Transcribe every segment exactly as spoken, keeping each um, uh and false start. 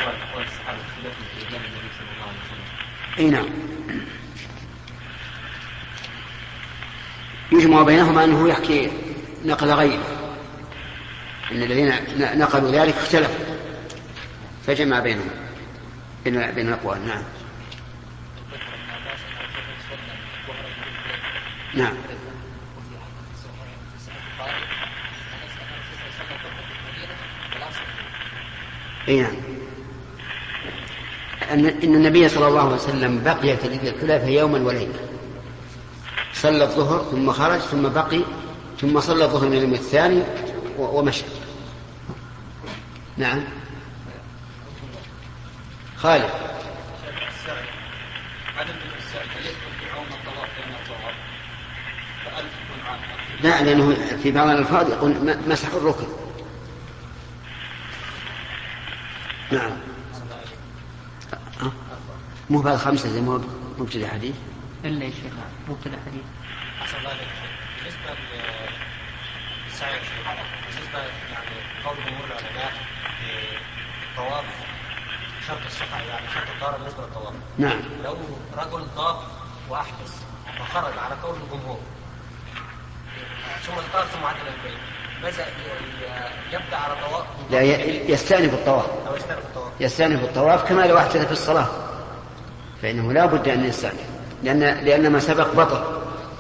اي نعم، يجمع بينهما أنه يحكي نقل غيره، أن الذين نقلوا ذلك اختلفوا فجمع بينهم بين الأقوال. نعم نعم اي نعم، أن النبي صلى الله عليه وسلم بقي في ذي الحليفة يوما وليلة، صلى الظهر ثم خرج ثم بقي ثم صلى الظهر من اليوم الثاني ومشى. نعم خالد. لا، لأنه في بعض الألفاظ يقول مسح الركن. نعم مو بعد خمسة زي ما مبتدأ حديث إلا يا شيخ مبتدأ حديث. بالنسبة للسعي بالنسبة يعني قول جمهور العلماء طواف شرط الصحة يعني شرط الطهارة بالنسبة للطواف. نعم. لو رجل طاف وأحدث فخرج على قول الجمهور ثم طاف ثم عاد إلى البيت، ماذا يبدأ على طواف؟ لا، يستأنف الطواف. يستأنف الطواف كما لو احدث في الصلاة، فإنه لا بد أن يستأنف لأن لأن ما سبق بطل.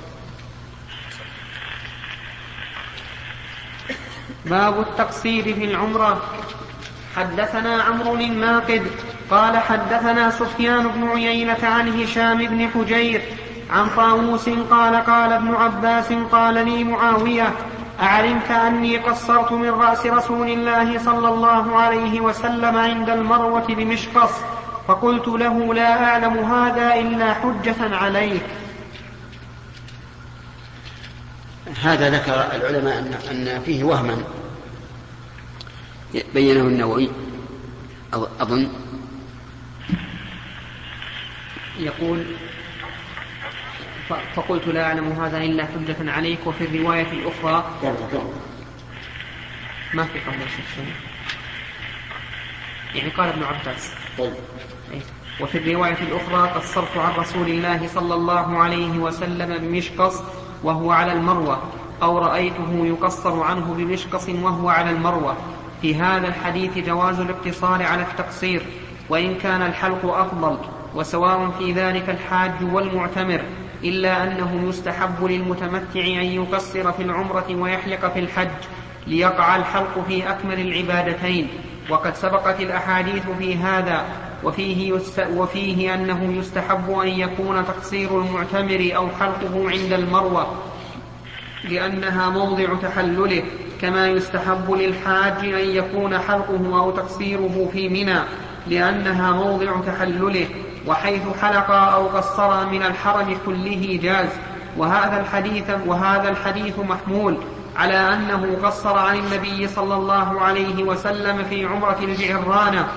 باب التقصير في العمرة. حدثنا عمرو الناقد قال حدثنا سفيان بن عيينة عن هشام بن حجير عن طاووس قال قال ابن عباس قال لي معاوية أعلمت أني قصرت من رأس رسول الله صلى الله عليه وسلم عند المروة بمشقص؟ فقلت له لا أعلم هذا إلا حجة عليك. هذا ذكر العلماء أن فيه وهما بينه النووي أظن، يقول فقلت لا أعلم هذا إلا حجة عليك. وفي الرواية الأخرى ما في قبل الشيء يعني قال ابن عباس. وفي الرواية الأخرى قصرت عن رسول الله صلى الله عليه وسلم بمشقص وهو على المروة، أو رأيته يقصر عنه بمشقص وهو على المروة. في هذا الحديث جواز الاقتصار على التقصير وإن كان الحلق أفضل، وسواء في ذلك الحاج والمعتمر، إلا أنه يستحب للمتمتع أن يقصر في العمرة ويحلق في الحج ليقع الحلق في أكمل العبادتين، وقد سبقت الأحاديث في هذا. وفيه, يست... وفيه أنه يستحب أن يكون تقصير المعتمر أو حلقه عند المروة لأنها موضع تحلله، كما يستحب للحاج أن يكون حلقه أو تقصيره في منى لأنها موضع تحلله، وحيث حلق أو قصر من الحرم كله جاز. وهذا الحديث, وهذا الحديث محمول على أنه قصر عن النبي صلى الله عليه وسلم في عمرة الجعرانة،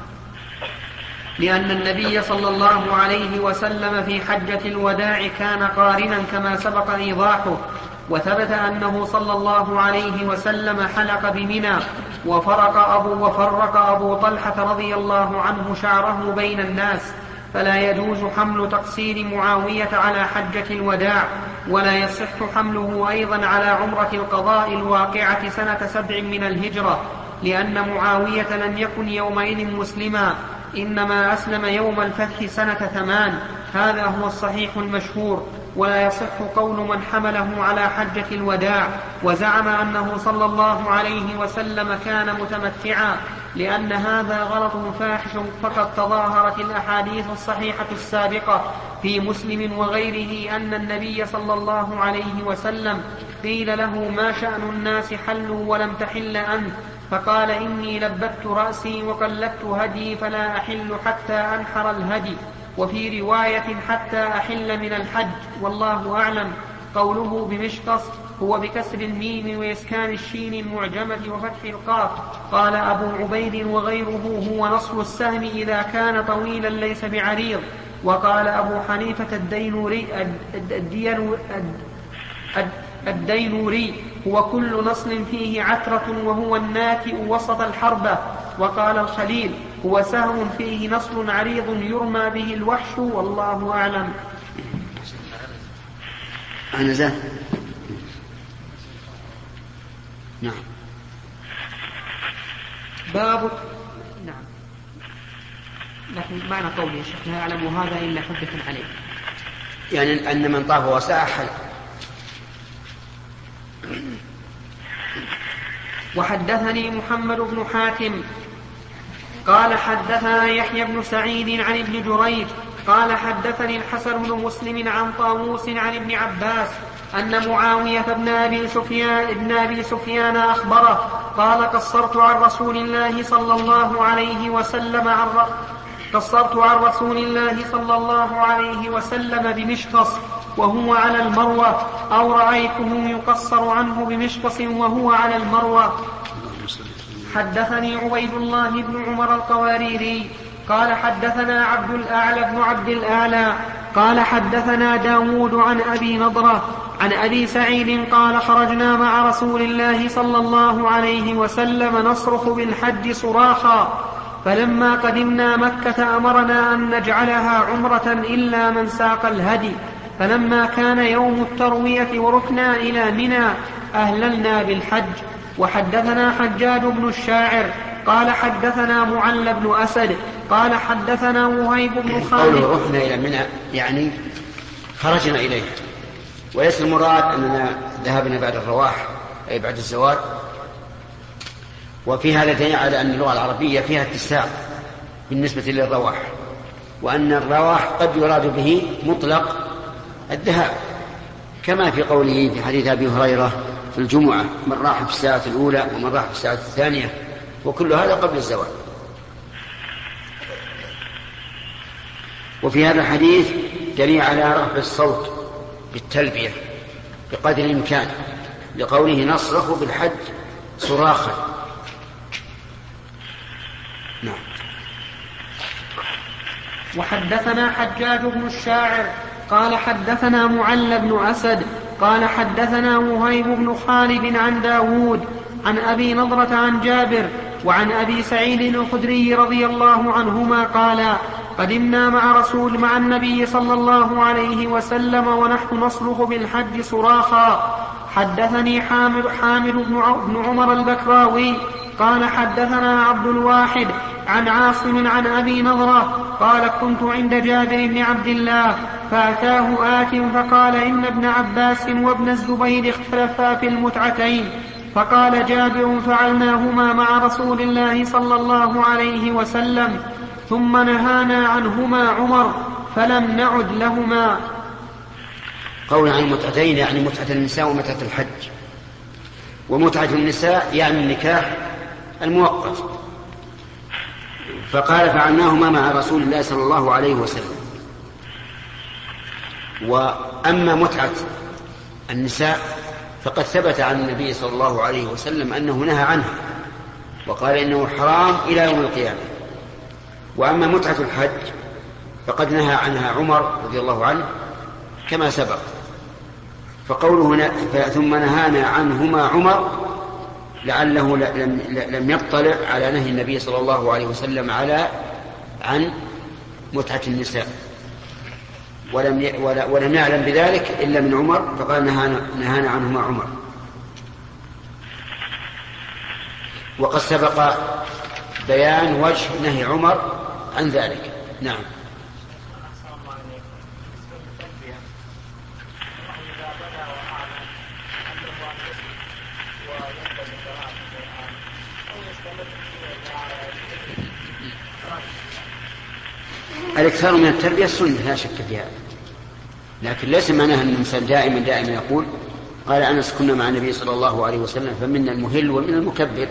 لأن النبي صلى الله عليه وسلم في حجة الوداع كان قارنا كما سبق إيضاحه. وثبت أنه صلى الله عليه وسلم حلق بمنى، وفرق أبو, وفرق أبو طلحة رضي الله عنه شعره بين الناس. فلا يجوز حمل تقصير معاوية على حجة الوداع، ولا يصح حمله أيضا على عمرة القضاء الواقعة سنة سبع من الهجرة، لأن معاوية لم يكن يومئذ مسلما، إنما أسلم يوم الفتح سنة ثمان. هذا هو الصحيح المشهور. ولا يصح قول من حمله على حجة الوداع وزعم أنه صلى الله عليه وسلم كان متمتعا، لأن هذا غلط فاحش، فقد تظاهرت الأحاديث الصحيحة السابقة في مسلم وغيره أن النبي صلى الله عليه وسلم قيل له ما شأن الناس حلوا ولم تحل أنت؟ فقال إني لبت رأسي وقلدت هدي فلا أحل حتى أنحر الهدي. وفي رواية حتى أحل من الحج، والله أعلم. قوله بمشقص هو بكسر الميم وإسكان الشين المعجمة وفتح القاف. قال أبو عبيد وغيره هو نصر السهم إذا كان طويلا ليس بعريض. وقال أبو حنيفة الدينوري الدينوري هو كل نصل فيه عترة وهو الناتئ وسط الحربة. وقال الخليل هو سهم فيه نصل عريض يرمى به الوحش، والله أعلم. أنا زه. نعم. باب نعم لكن معنى قولي يا شيخ لا أعلم هذا إلا حجة عليه، يعني أن من طاف وسعى حل. وحدثني محمد بن حاتم قال حدثنا يحيى بن سعيد عن ابن جريج قال حدثني الحسن بن مسلم عن طاووس عن ابن عباس أن معاوية بن أبي سفيان, ابن أبي سفيان أخبره قال قصرت عن رسول الله صلى الله عليه وسلم عن قصرت عن رسول الله صلى الله عليه وسلم بمشقص وهو على المروة، أو رأيته يقصر عنه بمشقص وهو على المروة. حدثني عبيد الله بن عمر القواريري قال حدثنا عبد الأعلى بن عبد الأعلى قال حدثنا داود عن أبي نضرة عن أبي سعيد قال خرجنا مع رسول الله صلى الله عليه وسلم نصرخ بالحج صراخا، فلما قدمنا مكة أمرنا أن نجعلها عمرة إلا من ساق الهدي، فلما كان يوم التروية ورحنا إلى منى أهللنا بالحج. وحدثنا حجاج بن الشاعر قال حدثنا معل بن أسد قال حدثنا وهيب بن خالد. قوله رحنا إلى منى يعني خرجنا إليه، وليس المراد أننا ذهبنا بعد الرواح أي بعد الزوال. وفي هذا دليل على أن اللغة العربية فيها اتساع بالنسبة للرواح، وأن الرواح قد يراد به مطلق الذهاب، كما في قوله في حديث أبي هريرة في الجمعة من راح في الساعة الأولى ومن راح في الساعة الثانية، وكل هذا قبل الزوال. وفي هذا الحديث دليل على رفع الصوت بالتلبية بقدر الإمكان، لقوله نصرخ بالحج صراخا. نعم. وحدثنا حجاج بن الشاعر قال حدثنا معل بن أسد قال حدثنا وهيب بن خالد عن داود عن أبي نضرة عن جابر وعن أبي سعيد الخدري رضي الله عنهما قال قدمنا مع رسول مع النبي صلى الله عليه وسلم ونحن نصرخ بالحج صراخا. حدثني حامد, حامد بن عمر البكراوي قال حدثنا عبد الواحد عن عاصم عن أبي نضرة قال كنت عند جابر بن عبد الله فأتاه آت فقال إن ابن عباس وابن الزبير اختلفا في المتعتين، فقال جابر فعلناهما مع رسول الله صلى الله عليه وسلم ثم نهانا عنهما عمر فلم نعد لهما. قول عن المتعتين يعني متعة النساء ومتعة الحج. ومتعة النساء يعني النكاح المؤقت، فقال فعلناهما مع رسول الله صلى الله عليه وسلم. وأما متعة النساء فقد ثبت عن النبي صلى الله عليه وسلم أنه نهى عنها وقال إنه حرام إلى يوم القيامة. وأما متعة الحج فقد نهى عنها عمر رضي الله عنه كما سبق. فقوله ثم نهانا عنهما عمر لعله لم يطلع على نهي النبي صلى الله عليه وسلم على عن متعة النساء، ولم ولم يعلم بذلك إلا من عمر، فقال نهانا, نهانا عنهما عمر. وقد سبق بيان وجه نهي عمر عن ذلك. نعم. الإكثار من التربية السنة لا شك فيها، لكن ليس معناها أن الإنسان دائما دائما يقول قال أنس كنا مع النبي صلى الله عليه وسلم فمنا المهل ومنا المكبر.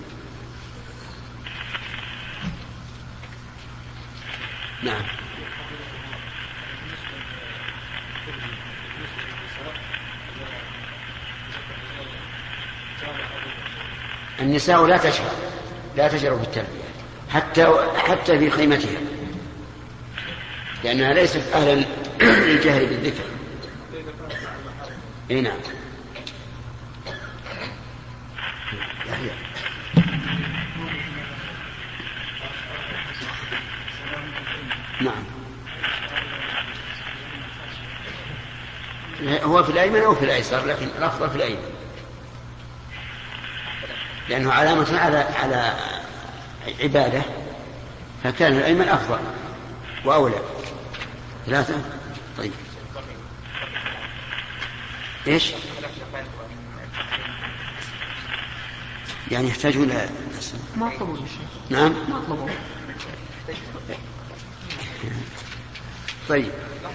نعم. النساء لا تشرع لا تشرع في التربية حتى حتى في خيمتها، لأنها ليست أهلا للجهل بالذكر. اي نعم. نعم. هو في الأيمن أو في الأيسر، لكن الأفضل في الأيمن، لأنه علامة على على عبادة، فكان الأيمن أفضل وأولى. ثلاثة. طيب إيش يعني يحتاجون إلى ما طلبوا؟ نعم ما طلبوا. طيب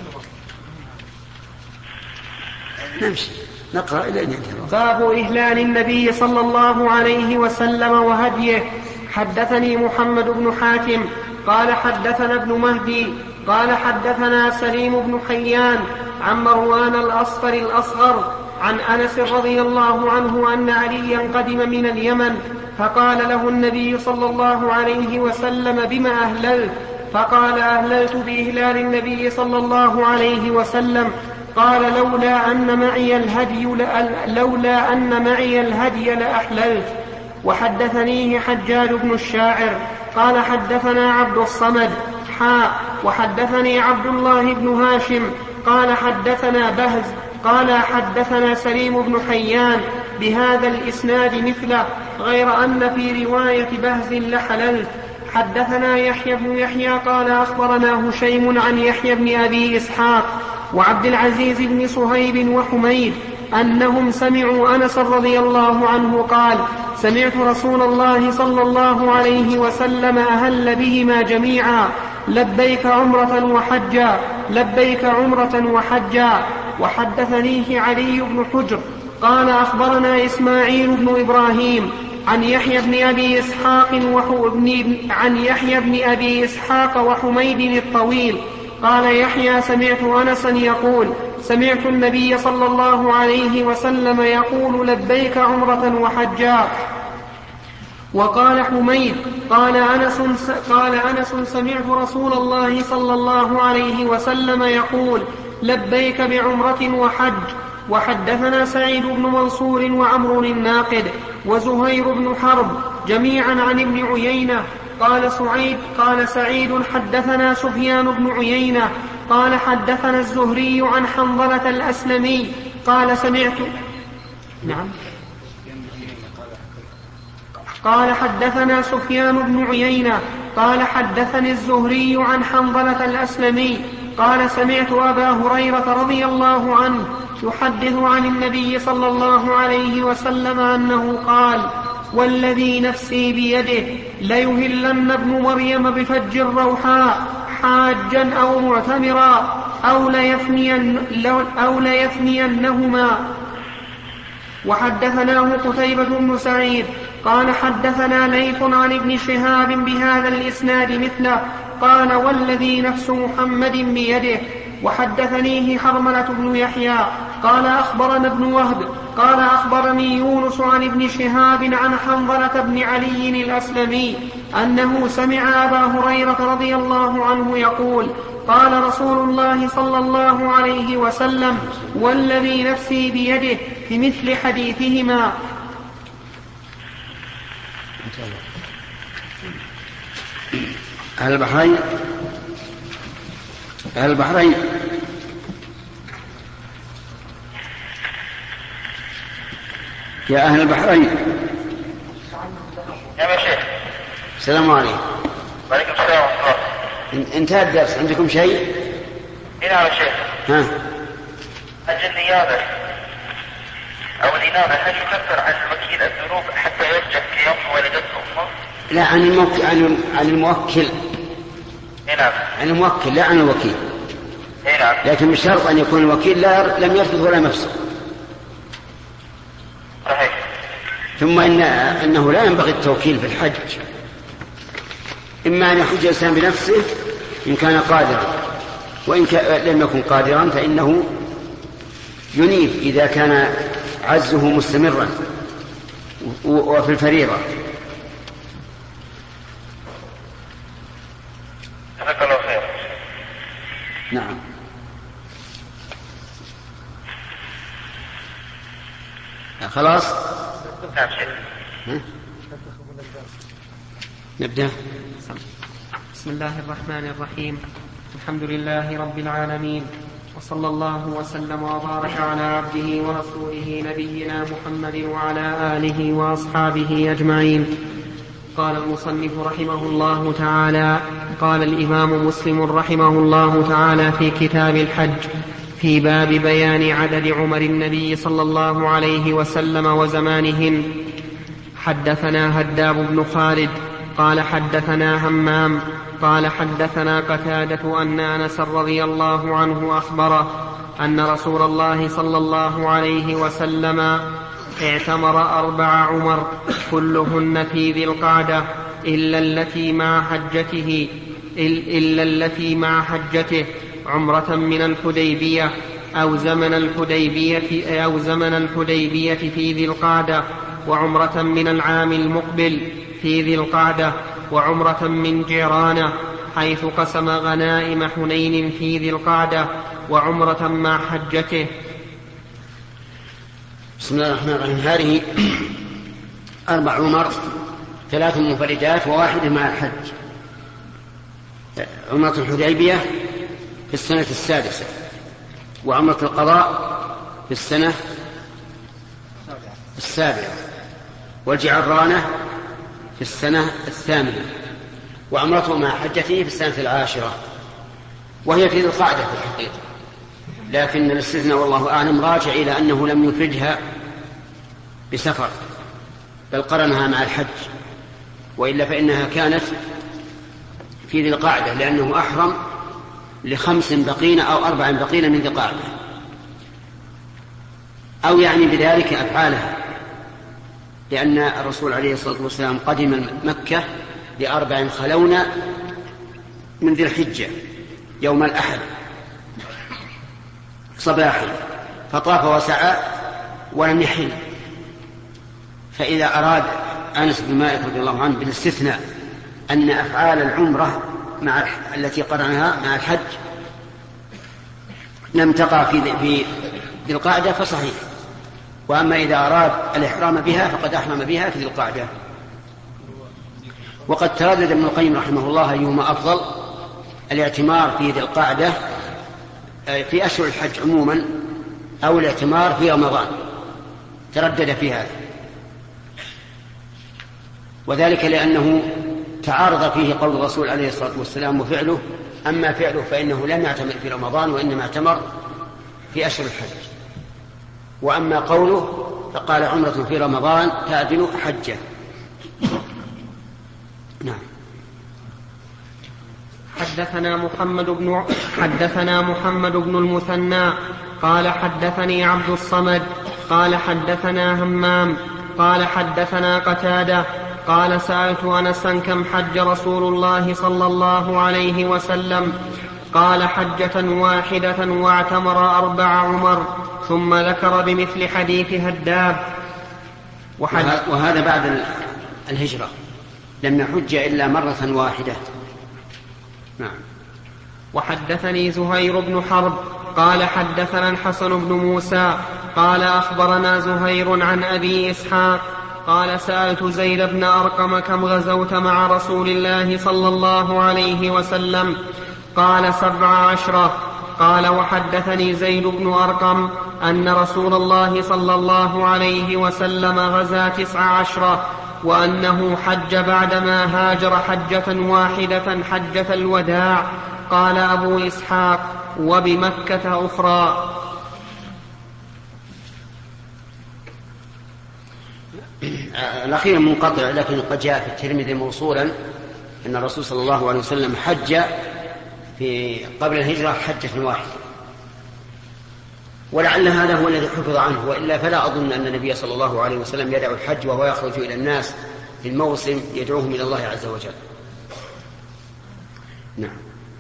نمشي نقرأ إلى أن ينتهي. باب إهلال النبي صلى الله عليه وسلم وهديه. حدثني محمد بن حاتم قال حدثنا ابن مهدي قال حدثنا سليم بن حيان عن مروان الأصفر الأصغر عن أنس رضي الله عنه أن عليا قدم من اليمن فقال له النبي صلى الله عليه وسلم بما أهللت؟ فقال أهللت بإهلال النبي صلى الله عليه وسلم. قال لولا أن معي الهدي لولا أن معي الهدي لأحللت. وحدثنيه حجاج بن الشاعر قال حدثنا عبد الصمد حاء وحدثني عبد الله بن هاشم قال حدثنا بهز قال حدثنا سليم بن حيان بهذا الإسناد مثله غير أن في رواية بهز لحللت. حدثنا يحيى بن يحيى قال أخبرنا هشيم عن يحيى بن أبي إسحاق وعبد العزيز بن صهيب وحميد أنهم سمعوا أنس رضي الله عنه قال سمعت رسول الله صلى الله عليه وسلم أهل بهما جميعا لبيك عمرة وحجا لبيك عمرة وحجا. وحدثنيه علي بن حجر قال أخبرنا إسماعيل بن إبراهيم عن يحيى بن أبي إسحاق عن يحيى بن أبي إسحاق وحميد الطويل قال يحيى سمعت أنسا يقول سمعت النبي صلى الله عليه وسلم يقول لبيك عمرة وحجا. وقال حميد قال أنس, قال أنس سمعت رسول الله صلى الله عليه وسلم يقول لبيك بعمرة وحج. وحدثنا سعيد بن منصور وعمر الناقد وزهير بن حرب جميعا عن ابن عيينة قال سعيد قال سعيد حدثنا سفيان بن عيينة قال حدثنا الزهري عن حنظلة الأسلمي قال سمعت نعم قال حدثنا سفيان بن عيينة قال حدثني الزهري عن حنظلة الأسلمي قال سمعت أبا هريرة رضي الله عنه يحدث عن النبي صلى الله عليه وسلم أنه قال والذي نفسي بيده ليهلن ابن مريم بفج الروحاء حاجا أو معتمرا أو ليثنين أو ليثنينهما. وحدثناه قتيبة بن سعيد قال حدثنا ليث عن ابن شهاب بهذا الإسناد مثله قال والذي نفس محمد بيده. وحدثنيه حرملة بن يحيى قال أخبرنا ابن وهب قال أخبرني يونس عن ابن شهاب عن حنظلة بن علي الأسلمي أنه سمع أبا هريرة رضي الله عنه يقول قال رسول الله صلى الله عليه وسلم والذي نفسي بيده في مثل حديثهما. أهل البحرين أهل البحرين يا أهل البحرين يا شيخ السلام عليكم. وعليكم السلام ورحمة الله. انتهى الدرس، عندكم شيء؟ نعم يا شيخ. ها أجل النيابة أو الإنابة هل يكفر عن الوكيل الذنوب حتى يرجع في يوم ولدته أمه؟ لا، عن الموكل عن عن الموكل نعم عن الموكل لا عن الوكيل. نعم. لكن بشرط أن يكون الوكيل لا لم يرفض ولا مفسد. صحيح. ثم إن أنه لا ينبغي التوكيل في الحج، إما أن يحج الإنسان بنفسه إن كان قادرا، وإن لم يكن قادرا فإنه ينيب إذا كان عجزه مستمرا وفي الفريضة. جزاك الله خير. نعم. خلاص نعم شيخ. نبدأ. بسم الله الرحمن الرحيم. الحمد لله رب العالمين، وصلى الله وسلم وبارك على عبده ورسوله نبينا محمد وعلى آله وأصحابه أجمعين. قال المصنف رحمه الله تعالى: قال الإمام مسلم رحمه الله تعالى في كتاب الحج في باب بيان عدد عمر النبي صلى الله عليه وسلم وزمانهن: حدثنا هداب بن خالد قال حدثنا همام قال حدثنا قتادة أن أنس رضي الله عنه أخبره أن رسول الله صلى الله عليه وسلم اعتمر أربع عمر كلهن في ذي القعدة إلا التي مع حجته إلا التي مع حجته عمرة من الحديبية أو زمن الحديبية أو زمن الحديبية في ذي القعدة، وعمرة من العام المقبل في ذي القعدة، وعمرة من جيرانه حيث قسم غنائم حنين في ذي القعدة، وعمرة مع حجته. بسم الله الرحمن الرحيم. هذه أربع عمر، ثلاث منفردات وواحدة مع الحج. عمرة الحديبية في السنة السادسة، وعمرة القضاء في السنة السابعة، والجعرانة في السنة الثامنة، وعمرته مع حجته في السنة العاشرة، وهي في ذي القعدة في الحقيقة، لكن الاستثناء والله أعلم راجع إلى أنه لم يفردها بسفر بل قرنها مع الحج، وإلا فإنها كانت في ذي القعدة لأنه أحرم لخمس بقين أو أربع بقين من ذي القعدة، أو يعني بذلك أفعالها، لأن الرسول عليه الصلاة والسلام قدم مكة لأربع خلون من ذي الحجة يوم الأحد صباحا، فطاف وسعى ولم يحل. فإذا أراد أنس بن مالك رضي الله عنه بالاستثناء أن أفعال العمرة مع التي قرنها مع الحج لم تقع في ذي القعدة فصحيح، وأما إذا أراد الإحرام بها فقد أحرم بها في ذي القعدة. وقد تردد ابن القيم رحمه الله أيهما أفضل، الاعتمار في ذي القعدة في أشهر الحج عموما أو الاعتمار في رمضان، تردد في هذا، وذلك لأنه تعارض فيه قول الرسول عليه الصلاة والسلام وفعله. أما فعله فإنه لم يعتمر في رمضان وإنما اعتمر في أشهر الحج، وأما قوله فقال عمرة في رمضان تعدل حجة. نعم. حدثنا محمد بن حدثنا محمد بن المثنى قال حدثني عبد الصمد قال حدثنا همام قال حدثنا قتادة قال سألت أنسا كم حج رسول الله صلى الله عليه وسلم؟ قال حجة واحدة واعتمر أربع عمر، ثم ذكر بمثل حديث هداب. وهذا بعد الهجرة، لم يحج إلا مرة واحدة. نعم. وحدثني زهير بن حرب قال حدثنا الحسن بن موسى قال أخبرنا زهير عن أبي إسحاق قال سألت زيد بن أرقم كم غزوت مع رسول الله صلى الله عليه وسلم؟ قال سبع عشرة. قال وحدثني زيد بن أرقم أن رسول الله صلى الله عليه وسلم غزا تسع عشرة، وأنه حج بعدما هاجر حجة واحدة حجة الوداع. قال أبو إسحاق وبمكة أخرى. الأخير منقطع، لكن قد جاء في الترمذي موصولا أن الرسول صلى الله عليه وسلم حج في قبل الهجرة حجة واحدة، ولعل هذا هو الذي حفظ عنه، وإلا فلا أظن أن النبي صلى الله عليه وسلم يدعو الحج وهو يخرج إلى الناس في الموسم يدعوهم إلى الله عز وجل. نعم.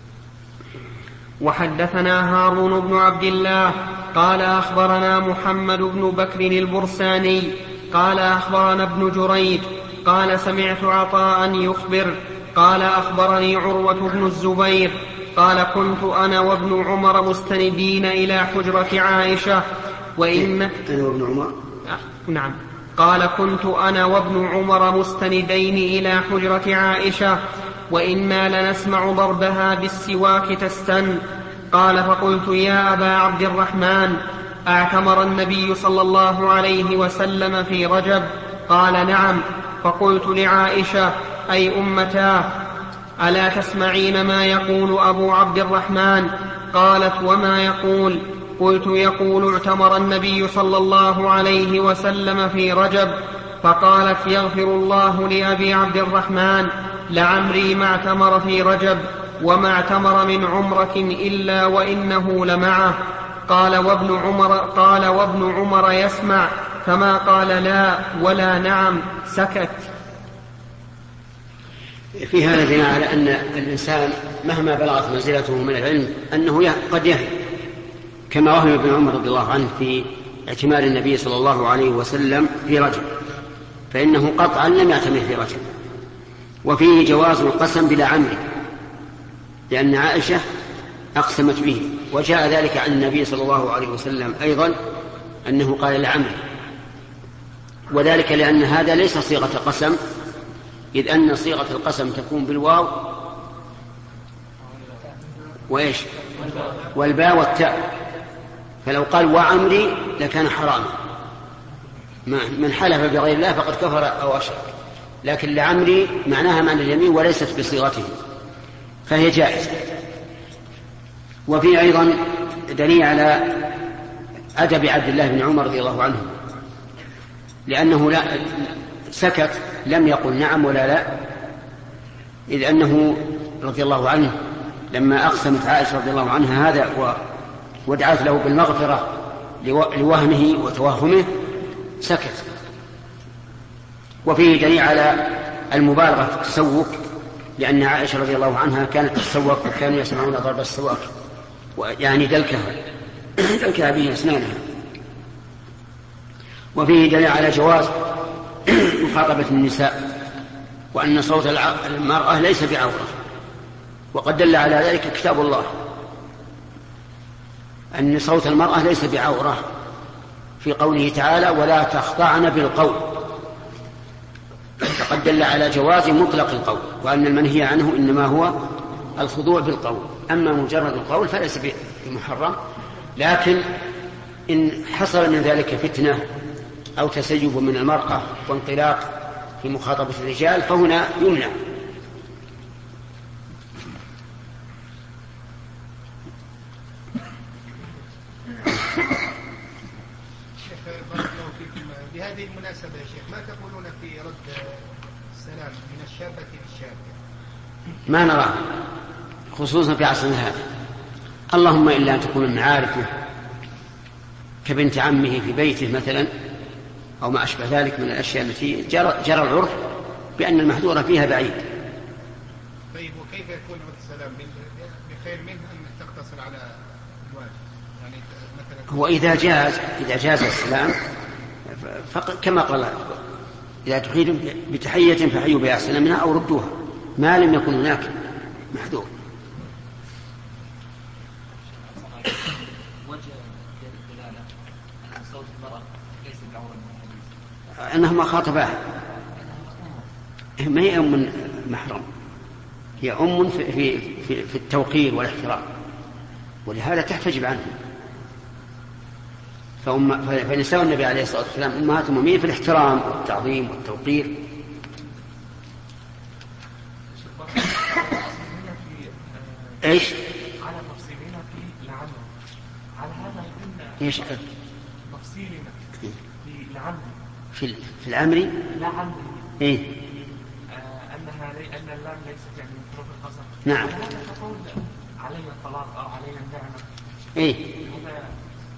وحدثنا هارون بن عبد الله قال أخبرنا محمد بن بكر البرساني قال أخبرنا ابن جريج قال سمعت عطاء يخبر قال أخبرني عروة بن الزبير قال كنت أنا وابن عمر مستندين إلى حجرة عائشة وإن أنا وابن عمر نعم قال كنت أنا وابن عمر مستندين إلى حجرة عائشة وإنا لنسمع ضربها بالسواك تستن. قال فقلت يا أبا عبد الرحمن أعتمر النبي صلى الله عليه وسلم في رجب؟ قال نعم. فقلت لعائشة أي أمتاه ألا تسمعين ما يقول أبو عبد الرحمن؟ قالت وما يقول؟ قلت يقول اعتمر النبي صلى الله عليه وسلم في رجب. فقالت يغفر الله لأبي عبد الرحمن لعمري ما اعتمر في رجب وما اعتمر من عمرة إلا وإنه لمعه. قال وابن عمر, قال وابن عمر يسمع فما قال لا ولا نعم، سكت. في هذا دليل على أن الإنسان مهما بلغت منزلته من العلم أنه قد يهم، كما وهم ابن عمر رضي الله عنه في اعتمار النبي صلى الله عليه وسلم في رجب، فإنه قطعا لم يعتمر في رجب. وفيه جواز القسم بلا عمرو، لأن عائشة أقسمت به، وجاء ذلك عن النبي صلى الله عليه وسلم أيضا أنه قال لعمرو، وذلك لأن هذا ليس صيغة قسم، إذ أن صيغة القسم تكون بالواو وإيش والباء والتاء، فلو قال وعمري لكان حراما، من حلف بغير الله فقد كفر أو أشرك، لكن لعمري معناها معنى اليمين وليست بصيغته، فهي جائزة. وفي أيضا دليل على أدب عبد الله بن عمر رضي الله عنه، لأنه لا سكت، لم يقل نعم ولا لا، إذ أنه رضي الله عنه لما أقسمت عائشة رضي الله عنها هذا ودعت له بالمغفرة لوهمه وتوهمه سكت. وفيه دليل على المبالغة في التسوك، لأن عائشة رضي الله عنها كانت تتسوق وكانوا يسمعون ضرب السواك، يعني دلكها دلكها به أسنانها. وفيه دليل على جواز مخاطبة النساء، وأن صوت المرأة ليس بعورة، وقد دل على ذلك كتاب الله أن صوت المرأة ليس بعورة في قوله تعالى ولا تخضعن بالقول، فقد دل على جواز مطلق القول، وأن المنهي عنه إنما هو الخضوع بالقول، أما مجرد القول فليس بمحرم. لكن إن حصل من ذلك فتنة أو تسيب من المرأة وانطلاق في مخاطبة الرجال فهنا يمنع. بهذه المناسبة يا شيخ، ما تقولون في رد السلام من الشابة للشاب؟ ما نراه خصوصا في عصرنا هذا، اللهم إلا أن تكون من عارفه كبنت عمه في بيته مثلا أو ما أشبه ذلك من الأشياء التي جرى, جرى العرف بأن المحذور فيها بعيد. طيب وكيف يكون رد السلام بخير منه أن تقتصر على الواجب؟ يعني مثلا هو إذا جاز إذا جاز السلام كما قال إذا تحييتم بتحية فحيوا بها أحسن منها أو ردوها، ما لم يكن هناك محذور. أنهما خاطباه، ما هي أم محرم، هي أم في, في, في, في التوقير والاحترام، ولهذا تحتجب عنه. فأم فنساء النبي عليه الصلاة والسلام أمهات المؤمنين في الاحترام والتعظيم والتوقير. ايش؟ على تفصيلنا في لعنه، على هذا قلنا ايش؟ تفصيلنا في لعنه في في الأمر لعنه ايه؟ آه أنها لي... أن اللام ليست يعني من حروف القسم. نعم. هذا تقول علينا الطلاق أو علينا النعمة. ايه؟ هذا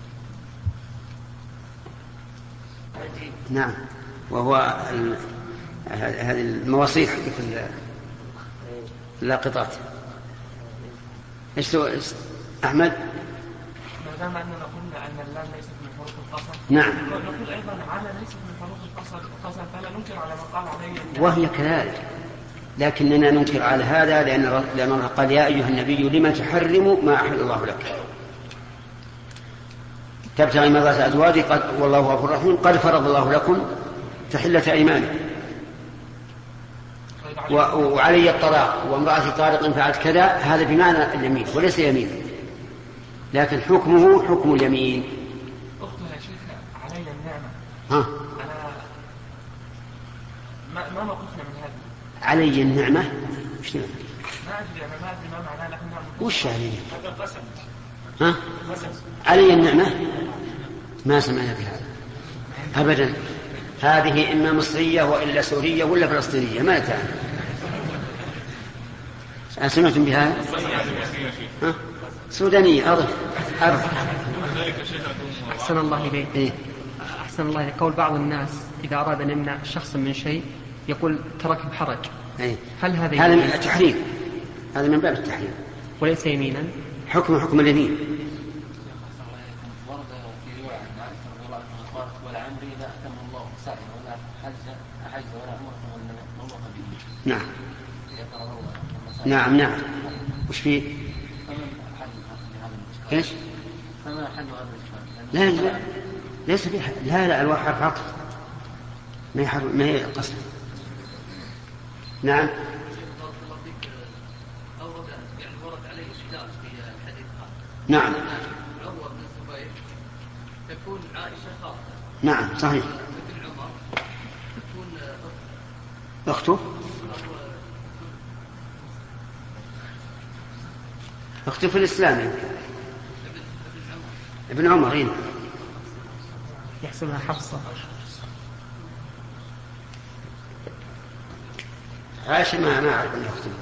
نعم. وهو ال... هذه المواصيل حقت اللاقطات. ايش سوى احمد؟ ما دام اننا قلنا ان اللام ليست من حروف القسم، نعم، نقول ايضا على ليست من حروف القسم، فلا ننكر على من قال عليه. وهي كذلك، لكننا ننكر على هذا لان لان الله قال يا ايها النبي لما تحرم ما احل الله لك تبتغي مرضات ازواجك قد والله غفور رحيم قد فرض الله لكم تحلة ايمانكم. وعلي الطلاق وامرأة طارق فعلت كذا، هذا بمعنى اليمين وليس يمين، لكن حكمه حكم اليمين. أختها يا شيخ علي النعمة. ها؟ ما ما موقفنا من هذا؟ علي النعمة وش ما أدري أنا ما أدري ما معناه، لكن وش علي؟ هذا قسم. ها؟ علي النعمة ما سمعنا بهذا أبدا. هذه إما مصرية وإلا سورية ولا فلسطينية، ما تعرف. سمعتم بها؟ ها؟ سودانية أضف أضف. أحسن الله إليك. إيه؟ أحسن الله إليك. قول بعض الناس إذا أراد أن يمنع شخصا من شيء يقول ترك بحرج. إيه؟ هل هذا هذا من التحريم، هذا من باب التحريم وليس يمينا؟ حكم حكم اليمين. نعم نعم نعم. وش فيه؟ ايش؟ لا لا ليس فيه. لا لا الواحد حرف عطف ما هي ما هي قصد. نعم. نعم تكون عائشة خاصة. نعم صحيح. مثل عمر تكون أخته أخته في الإسلام يعني. ابن عمر هنا يحسبها حفصة. عائشة ما ما أعرف أنها أخته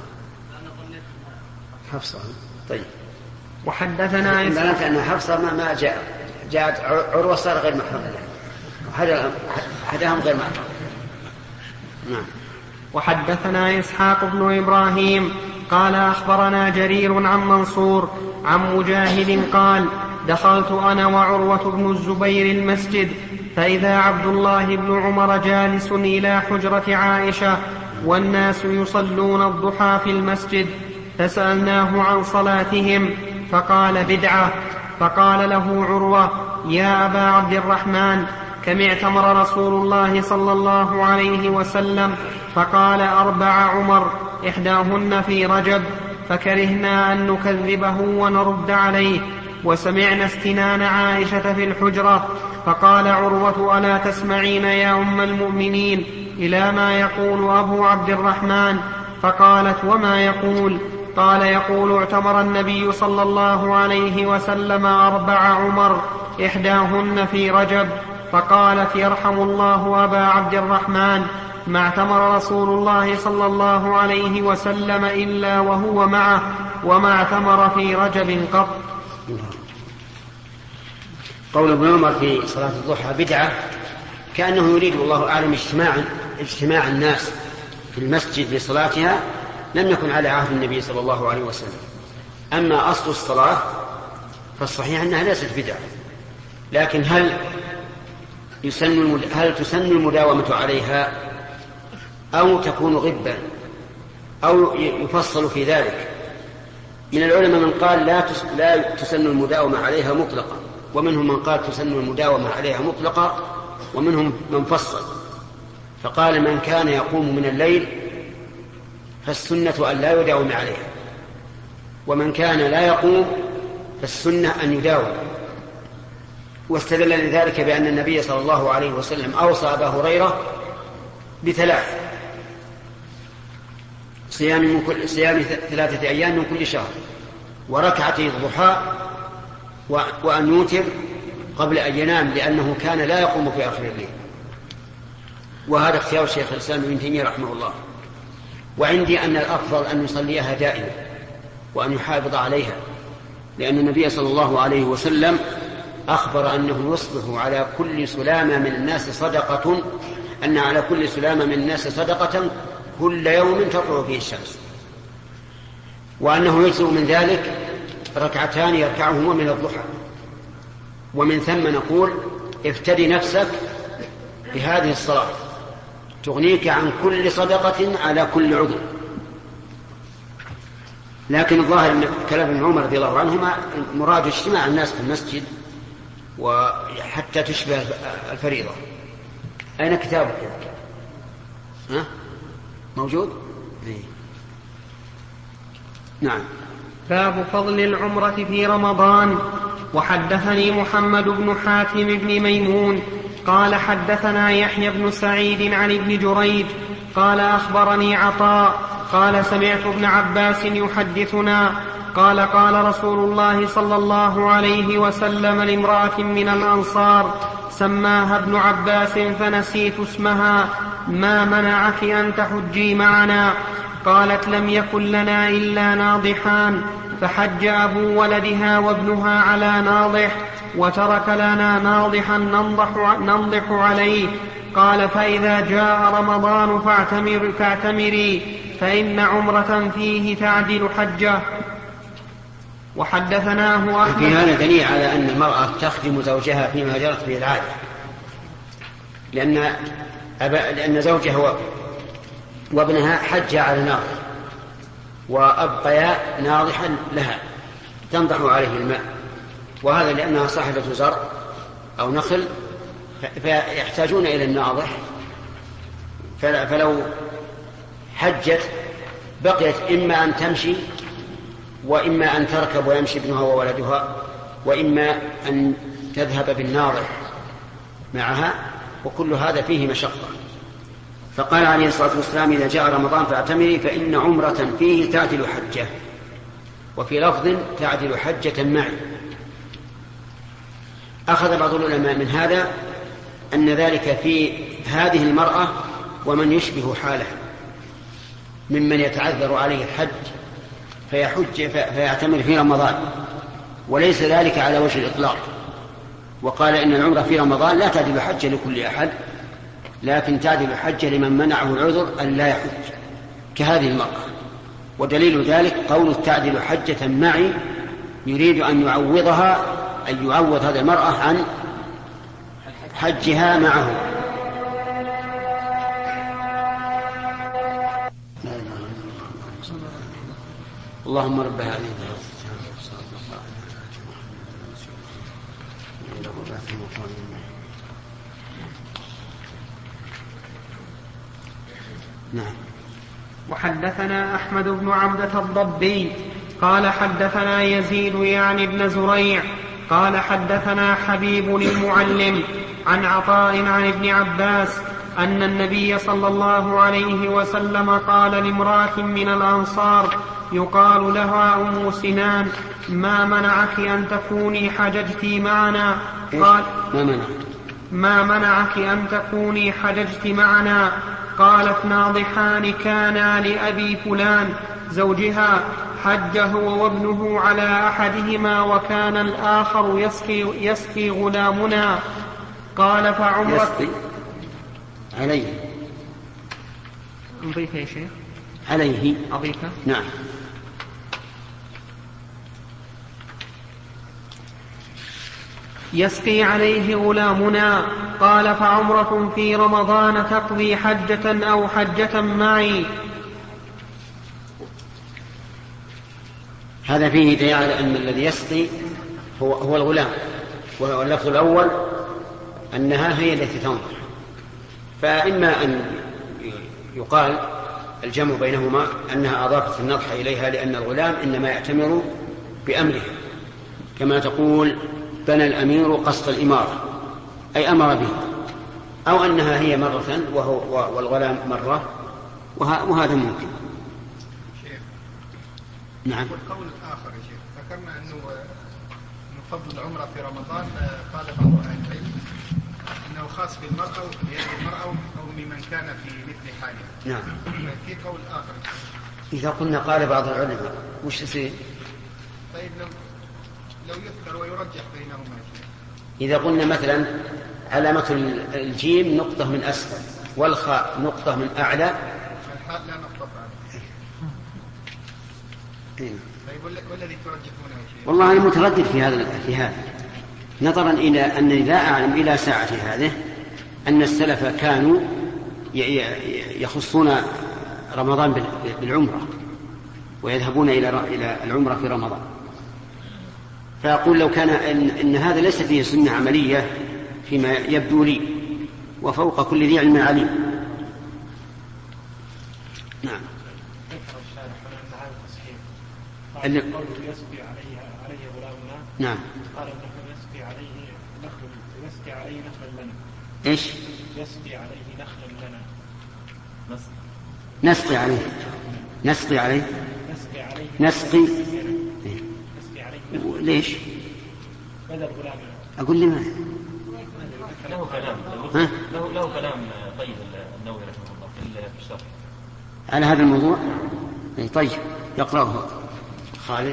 حفصة. طيب. وحدثنا إن ظننت أن حفصة ما ما جاء جاءت عروة صار غير محرم لها، أحدهم غير محرم. نعم. وحدثنا إسحاق بن إبراهيم قال أخبرنا جرير عن منصور عن مجاهد قال دخلت أنا وعروة بن الزبير المسجد فإذا عبد الله بن عمر جالس إلى حجرة عائشة والناس يصلون الضحى في المسجد، فسألناه عن صلاتهم فقال بدعة. فقال له عروة يا أبا عبد الرحمن كم اعتمر رسول الله صلى الله عليه وسلم؟ فقال أربع عمر إحداهن في رجب، فكرهنا أن نكذبه ونرد عليه، وسمعنا استنان عائشة في الحجرة. فقال عروة ألا تسمعين يا أم المؤمنين إلى ما يقول أبو عبد الرحمن؟ فقالت وما يقول؟ قال يقول اعتمر النبي صلى الله عليه وسلم أربع عمر إحداهن في رجب. فقالت يرحم الله أبا عبد الرحمن ما اعتمر رسول الله صلى الله عليه وسلم إلا وهو معه وما اعتمر في رجب قط. قول ابن عمر في صلاة الضحى بدعة كأنه يريد والله أعلم اجتماع, اجتماع الناس في المسجد لصلاتها لم يكن على عهد النبي صلى الله عليه وسلم. أما أصل الصلاة فالصحيح أنها ليست بدعة، لكن هل يسن هل تسن المداومة عليها أو تكون غبا أو يفصل في ذلك؟ من العلماء من قال لا لا تسن المداومة عليها مطلقا، ومنهم من قال تسن المداومة عليها مطلقا، ومنهم من فصل فقال من كان يقوم من الليل فالسنة أن لا يداوم عليها، ومن كان لا يقوم فالسنة أن يداوم. واستدل لذلك بأن النبي صلى الله عليه وسلم أوصى أبا هريرة بثلاث: صيام, من كل صيام ثلاثة أيام من كل شهر، وركعتي الضحى، وأن يوتر قبل أن ينام، لأنه كان لا يقوم في آخر الليل. وهذا اختيار الشيخ الإسلام ابن تيمية رحمه الله. وعندي أن الأفضل أن يصليها دائما وأن يحافظ عليها، لأن النبي صلى الله عليه وسلم أخبر أنه يصبح على كل سلامة من الناس صدقة، أن على كل سلامة من الناس صدقة كل يوم تطلع فيه الشمس، وأنه يجزئ من ذلك ركعتان يركعهما من الضحى. ومن ثم نقول افتدي نفسك بهذه الصلاة تغنيك عن كل صدقة على كل عضو. لكن الظاهر أن كلام ابن عمر رضي الله عنهما مراد اجتماع الناس في المسجد وحتى تشبه الفريضة. أين كتابك؟ ها؟ موجود؟ نعم. باب فضل العمرة في رمضان. وحدثني محمد بن حاتم بن ميمون قال حدثنا يحيى بن سعيد عن ابن جريج قال أخبرني عطاء قال سمعت ابن عباس يحدثنا قال قال رسول الله صلى الله عليه وسلم لامرأة من الأنصار سماها ابن عباس فنسيت اسمها: ما منعك أن تحجي معنا؟ قالت: لم يكن لنا إلا ناضحان، فحج أبو ولدها وابنها على ناضح، وترك لنا ناضحا ننضح, ننضح عليه. قال: فإذا جاء رمضان فاعتمر فاعتمري، فإن عمرة فيه تعدل حجة. وحدثناه أحمد. في هذا دليل على أن المرأة تخدم زوجها فيما جرت به العادة، لأن, لأن زوجها وابنها حج على ناضح وأبقيا ناضحا لها تنضح عليه الماء، وهذا لأنها صاحبة زرع أو نخل فيحتاجون إلى الناضح، فلو حجت بقيت إما أن تمشي وإما أن تركب ويمشي ابنها وولدها، وإما أن تذهب بالناضح معها، وكل هذا فيه مشقة. فقال عليه الصلاة والسلام: إذا جاء رمضان فاعتمري، فإن عمرة فيه تعدل حجة، وفي لفظ تعدل حجة معي. أخذ بعض العلماء من هذا أن ذلك في هذه المرأة ومن يشبه حاله ممن يتعذر عليه الحج فيحج فيعتمر في رمضان، وليس ذلك على وجه الإطلاق. وقال إن العمرة في رمضان لا تعدل حجة لكل أحد، لكن تعدل حجة لمن منعه العذر أن لا يحج كهذه المرأة. ودليل ذلك قول تعدل حجة معي، يريد أن يعوضها، أن يعوض هذه المرأة عن حجها معه. اللهم رب هذه نعم. وحدثنا أحمد بن عبدة الضبي قال حدثنا يزيد يعني ابن زريع قال حدثنا حبيب المعلم عن عطاء عن ابن عباس أن النبي صلى الله عليه وسلم قال لامرأة من الأنصار يقال لها أم سنان: ما منعك أن تكوني حججت معنا؟ قال: ما منعك ما منعك أن تكوني حججت معنا؟ قالت: ناضحان كانا لأبي فلان زوجها، حج هو وابنه على أحدهما وكان الآخر يسقي, يسقي غلامنا. قال: فعمرت يسقي عليه. أضيف يا شيخ؟ عليه أضيف. نعم. يسقي عليه غلامنا. قال: فعمرة في رمضان تقضي حجة أو حجة معي. هذا فيه دليل على أن الذي يسقي هو, هو الغلام، واللفظ الأول أنها هي التي تنضح، فإما أن يقال الجمع بينهما أنها أضافت النضح إليها لأن الغلام إنما يأتمر بأمرها، كما تقول: بنى الأمير قصد الإمارة، أي أمر به، أو أنها هي مرة وهو والغلام مرة، وهذا ممكن. شيخ. نعم. والقول الآخر يا شيخ، ذكرنا أنه من فضل العمرة في رمضان قال بعض أهل العلم أنه خاص بالمرأة بالمرأة أو بمن كان في مثل حالها. نعم. في قول آخر. إذا قلنا قال بعض العلماء وش يصير؟ طيب لو لو يذكر ويرجح بينهما. إذا قلنا مثلا علامة الجيم نقطة من أسفل والخاء نقطة من أعلى، الحاء لا نقطة أعلى. طيب والذي ترجحونه يا شيخ؟ والله أنا متردد في هذا في هذا نظرا إلى أنني لا أعلم إلى ساعة هذه أن السلف كانوا يخصون رمضان بالعمرة ويذهبون إلى إلى العمرة في رمضان. فأقول لو كان إن, إن هذا ليس فيه سنة عملية فيما يبدو لي، وفوق كل ذي علم عليم. نعم. اللي... قوله يسقي عليه عليه غلامنا. نعم. قال انه يسقي عليه نخل يسقي عليه نخلا لنا. ايش؟ يسقي عليه نخلا لنا. نسقي عليه نسقي عليه نسقي عليه نسقي نسقي عليه ليش؟ بدل غلامنا. أقول لي ما له كلام ها؟ له له كلام طيب النووي رحمه الله في الشرح على هذا الموضوع. طيب يقرأه خالد.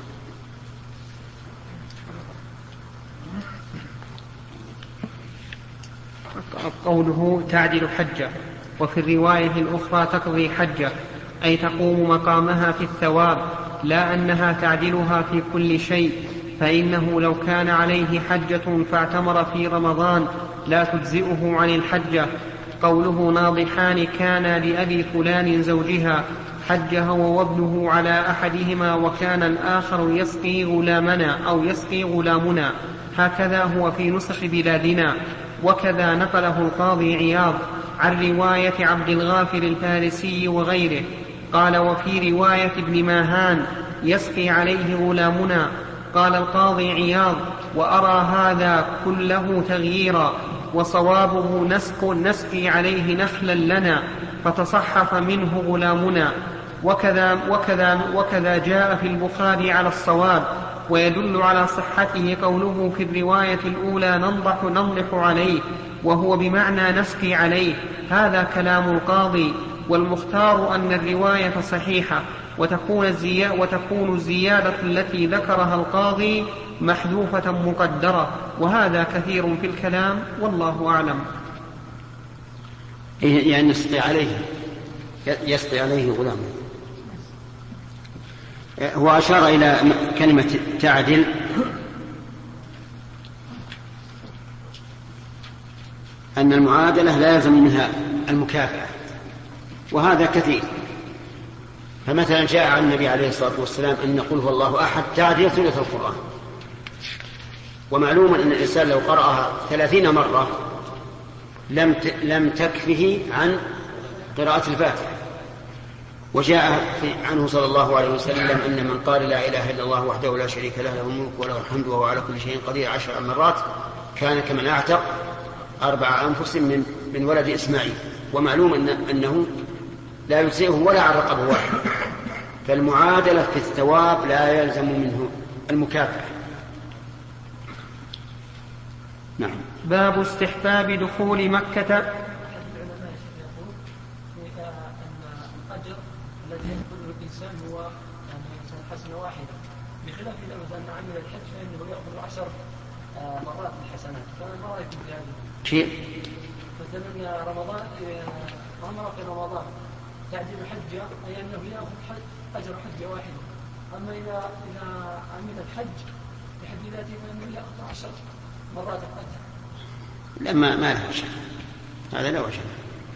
قوله تعدل حجة، وفي الرواية الأخرى تقضي حجة، أي تقوم مقامها في الثواب، لا أنها تعدلها في كل شيء، فإنه لو كان عليه حجة فاعتمر في رمضان لا تجزئه عن الحجة. قوله ناضحان كان لأبي فلان زوجها حج هو وابنه على أحدهما وكان الآخر يسقي غلامنا أو يسقي غلامنا، هكذا هو في نسخ بلادنا. وكذا نقله القاضي عياض عن رواية عبد الغافر الفارسي وغيره. قال وفي رواية ابن ماهان يسقي عليه غلامنا. قال القاضي عياض وأرى هذا كله تغييرا، وصوابه نسق نسقي عليه نخلا لنا فتصحف منه غلامنا. وكذا, وكذا, وكذا جاء في البخاري على الصواب، ويدل على صحته قوله في الرواية الأولى ننضح ننضح عليه، وهو بمعنى نسقي عليه. هذا كلام القاضي، والمختار أن الرواية صحيحة، وتكون, الزيا وتكون الزيادة التي ذكرها القاضي محذوفة مقدرة، وهذا كثير في الكلام والله أعلم. يعني يسقي عليه يسقي عليه غلامه. هو أشار إلى كلمة تعدل أن المعادلة لا يلزم منها المكافأة، وهذا كثير. فمثلا جاء عن النبي عليه الصلاة والسلام أن يقول هو الله أحد تعدل ثلث القرآن، ومعلوم أن الإنسان لو قرأها ثلاثين مرة لم لم تكفه عن قراءة الفاتحة. وجاء عنه صلى الله عليه وسلم أن من قال لا إله إلا الله وحده لا شريك له له الملك وله الحمد وهو على كل شيء قدير عشر مرات كان كمن أعتق أربع أنفس من من ولد إسماعيل. ومعلوم أن أنه لا يجزئه ولا عن رقبه واحد، فالمعادلة في الثواب لا يلزم منه المكافأة. نعم. باب استحباب دخول مكة. الذي يأخذه الإنسان هو يعني حسنة واحدة، بخلاف إذا مثلا عمل الحج فإنه يأخذ عشر مرات الحسنات. فما رأيكم في هذا شيء؟ مثلا رمضان عمره في رمضان تعجب حجة، أي أنه يأخذ أجر حجة واحدة. أما إذا إذا عمل الحج بحد ذاته فإنه يأخذ عشر مرات الأجر. لا ما ما له وجه، هذا لا وجه.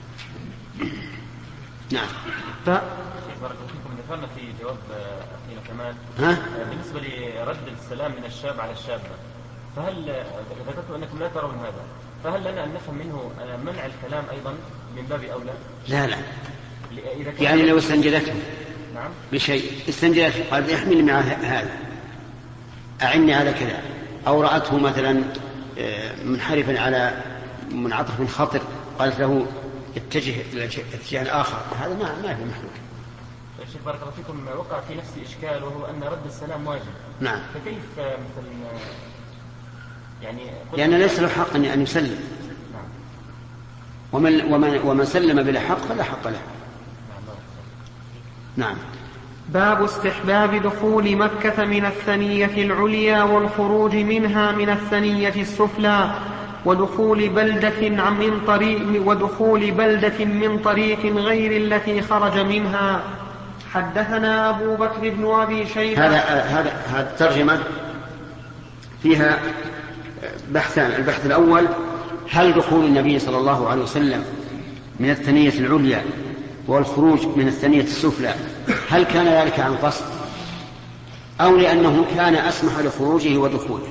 نعم. ف... بارك الله فيكم. ذكرنا في جواب أخينا كمال ها؟ بالنسبة لرد السلام من الشاب على الشابة، فهل ذكرتم أنكم لا ترون هذا، فهل لنا أن نفهم منه منع الكلام أيضا من باب أولى؟ لا لا، إذا كان يعني لو استنجدته نعم بشيء استنجدته قال احمل مع هذا أعني على كذا، أو رأته مثلا منحرفا على منعطف خطر قالت له اتجه إلى اتجاه آخر، هذا ما ما في محلول. الشيخ بارك الله فيكم وقع في نفس إشكال، وهو أن رد السلام واجب. نعم. فكيف مثل يعني لأن ليس له حق أن يسلم. نعم. ومن ومن ومن سلم بلا حق فلا حق له. نعم. نعم. باب استحباب دخول مكة من الثنية العليا والخروج منها من الثنية السفلى، ودخول بلدة من طريق ودخول بلدة من طريق غير التي خرج منها. حدثنا أبو بكر بن أبي شيبة. هذا هذا هذا الترجمة فيها بحثان. البحث الأول: هل دخول النبي صلى الله عليه وسلم من الثنية العليا والخروج من الثنية السفلى هل كان ذلك عن قصد أو لأنه كان أسمح لخروجه ودخوله؟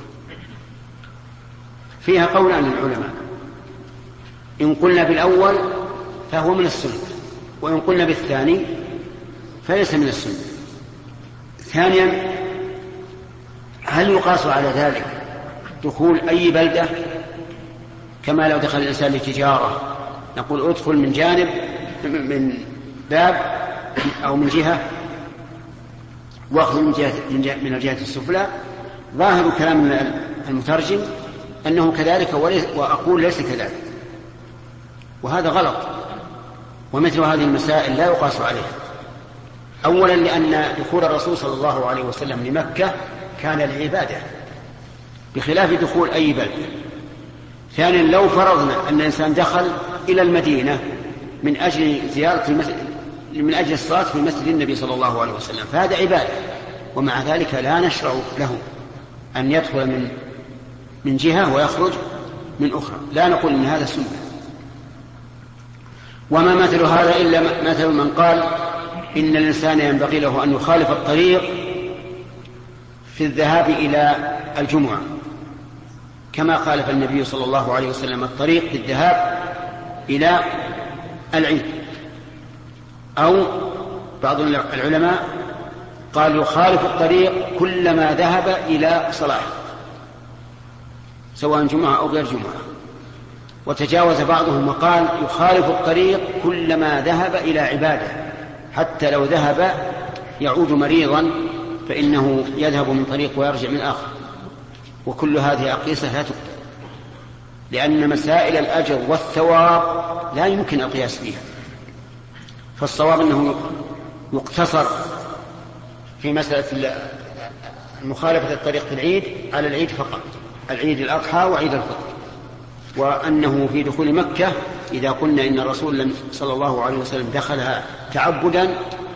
فيها قولان للعلماء. إن قلنا بالأول فهو من السنة، وإن قلنا بالثاني فليس من السنة. ثانيا، هل يقاس على ذلك دخول أي بلدة؟ كما لو دخل الإنسان لتجارة نقول ادخل من جانب من باب أو من جهة واخذ من جهة من الجهة السفلى. ظاهر كلام المترجم أنه كذلك، وأقول ليس كذلك، وهذا غلط. ومثل هذه المسائل لا يقاس عليها. أولا لأن دخول الرسول صلى الله عليه وسلم لمكة كان لعبادة بخلاف دخول أي بلد. ثانيا، لو فرضنا أن الإنسان دخل إلى المدينة من أجل زيارة المسجد، من أجل الصلاة في مسجد النبي صلى الله عليه وسلم، فهذا عبادة، ومع ذلك لا نشرع له أن يدخل من من جهة ويخرج من أخرى، لا نقول إن هذا سنة. وما مثل هذا إلا مثل من قال إن الإنسان ينبغي له أن يخالف الطريق في الذهاب إلى الجمعة، كما خالف النبي صلى الله عليه وسلم الطريق في الذهاب إلى العيد. أو بعض العلماء قال يخالف الطريق كلما ذهب إلى صلاة سواء جمعة أو غير جمعة. وتجاوز بعضهم وقال يخالف الطريق كلما ذهب إلى عبادة، حتى لو ذهب يعود مريضا فإنه يذهب من طريق ويرجع من آخر. وكل هذه أقيسة لا تقبل، لأن مسائل الأجر والثواب لا يمكن القياس فيها. فالصواب أنه يقتصر في مسألة مخالفة الطريق في العيد على العيد فقط، العيد الأضحى وعيد الفطر. وأنه في دخول مكة إذا قلنا إن الرسول صلى الله عليه وسلم دخلها تعبدا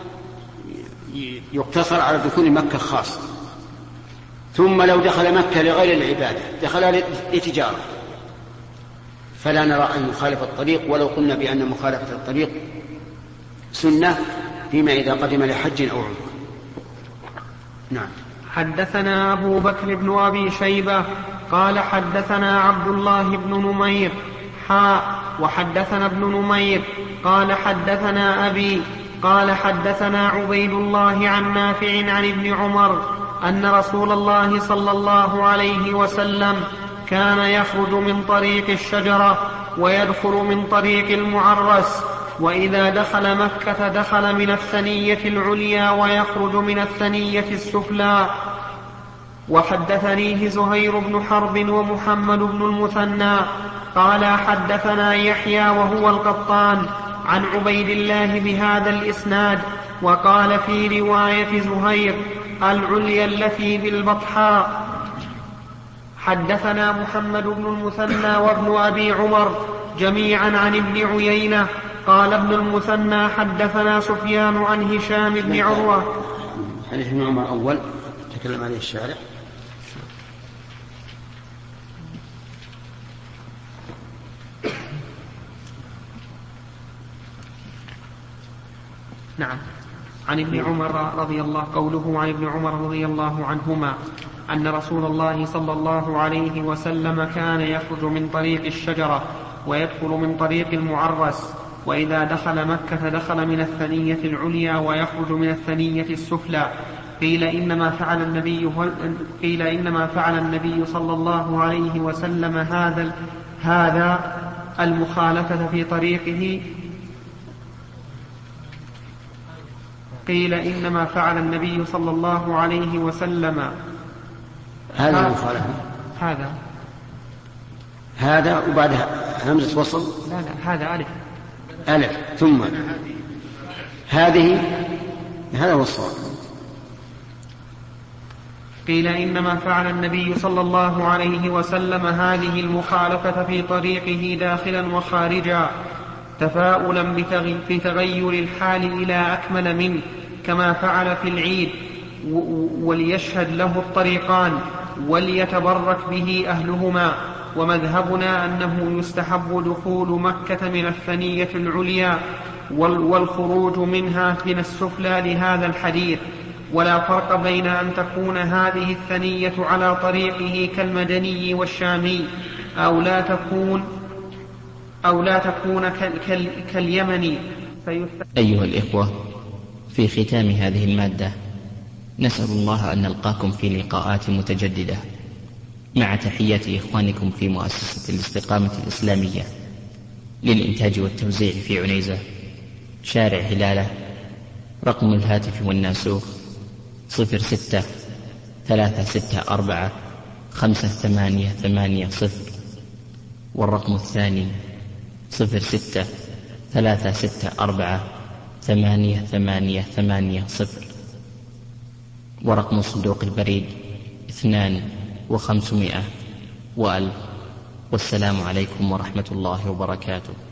يقتصر على دخول مكة خاص. ثم لو دخل مكة لغير العبادة، دخلها لتجارة، فلا نرى أن يخالف الطريق، ولو قلنا بأن مخالفة الطريق سنة فيما إذا قدم لحج أو عمرة. نعم. حدثنا أبو بكر بن أبي شيبة قال حدثنا عبد الله بن نمير حاء وحدثنا ابن نمير قال حدثنا أبي قال حدثنا عبيد الله عن نافع عن ابن عمر أن رسول الله صلى الله عليه وسلم كان يخرج من طريق الشجرة ويدخل من طريق المعرس، وإذا دخل مكة دخل من الثنية العليا ويخرج من الثنية السفلى. وحدثنيه زهير بن حرب ومحمد بن المثنى قال حدثنا يحيى وهو القطان عن عبيد الله بهذا الإسناد، وقال في رواية زهير العليا التي بالبطحاء. حدثنا محمد بن المثنى وابن أبي عمر جميعا عن ابن عيينة قال ابن المثنى حدثنا سفيان عن هشام بن عروة. حديث ابن عمر أول تكلم عليه الشارع. نعم. عن ابن عمر رضي الله قوله عن ابن عمر رضي الله عنهما أن رسول الله صلى الله عليه وسلم كان يخرج من طريق الشجرة ويدخل من طريق المعرس، وإذا دخل مكة دخل من الثنية العليا ويخرج من الثنية السفلى. قيل إنما فعل النبي قيل إنما فعل النبي صلى الله عليه وسلم هذا هذا المخالفة في طريقه قيل إنما فعل النبي صلى الله عليه وسلم هذا المخالفة هذا هذا وبعدها همزة وصل. لا لا هذا ألف ألف ثم هذه، هذا هو الصواب. قيل إنما فعل النبي صلى الله عليه وسلم هذه المخالفة في طريقه داخلا وخارجا تفاؤلا في تغير الحال إلى أكمل منه كما فعل في العيد، وليشهد له الطريقان وليتبرك به أهلهما. ومذهبنا أنه يستحب دخول مكة من الثنية العليا والخروج منها من السفلى لهذا الحديث، ولا فرق بين أن تكون هذه الثنية على طريقه كالمدني والشامي أو لا تكون أو لا تكون كاليمني. أيها الإخوة، في ختام هذه المادة نسأل الله أن نلقاكم في لقاءات متجددة، مع تحيات إخوانكم في مؤسسة الاستقامة الإسلامية للإنتاج والتوزيع في عنيزة، شارع هلالة. رقم الهاتف والناسوخ صفر ستة ثلاثة ستة أربعة خمسة ثمانية ثمانية صفر، والرقم الثاني صفر ستة ثلاثة ستة أربعة ثمانية ثمانية ثمانية صفر، ورقم صندوق البريد اثنان وخمسمائة وألف. والسلام عليكم ورحمة الله وبركاته.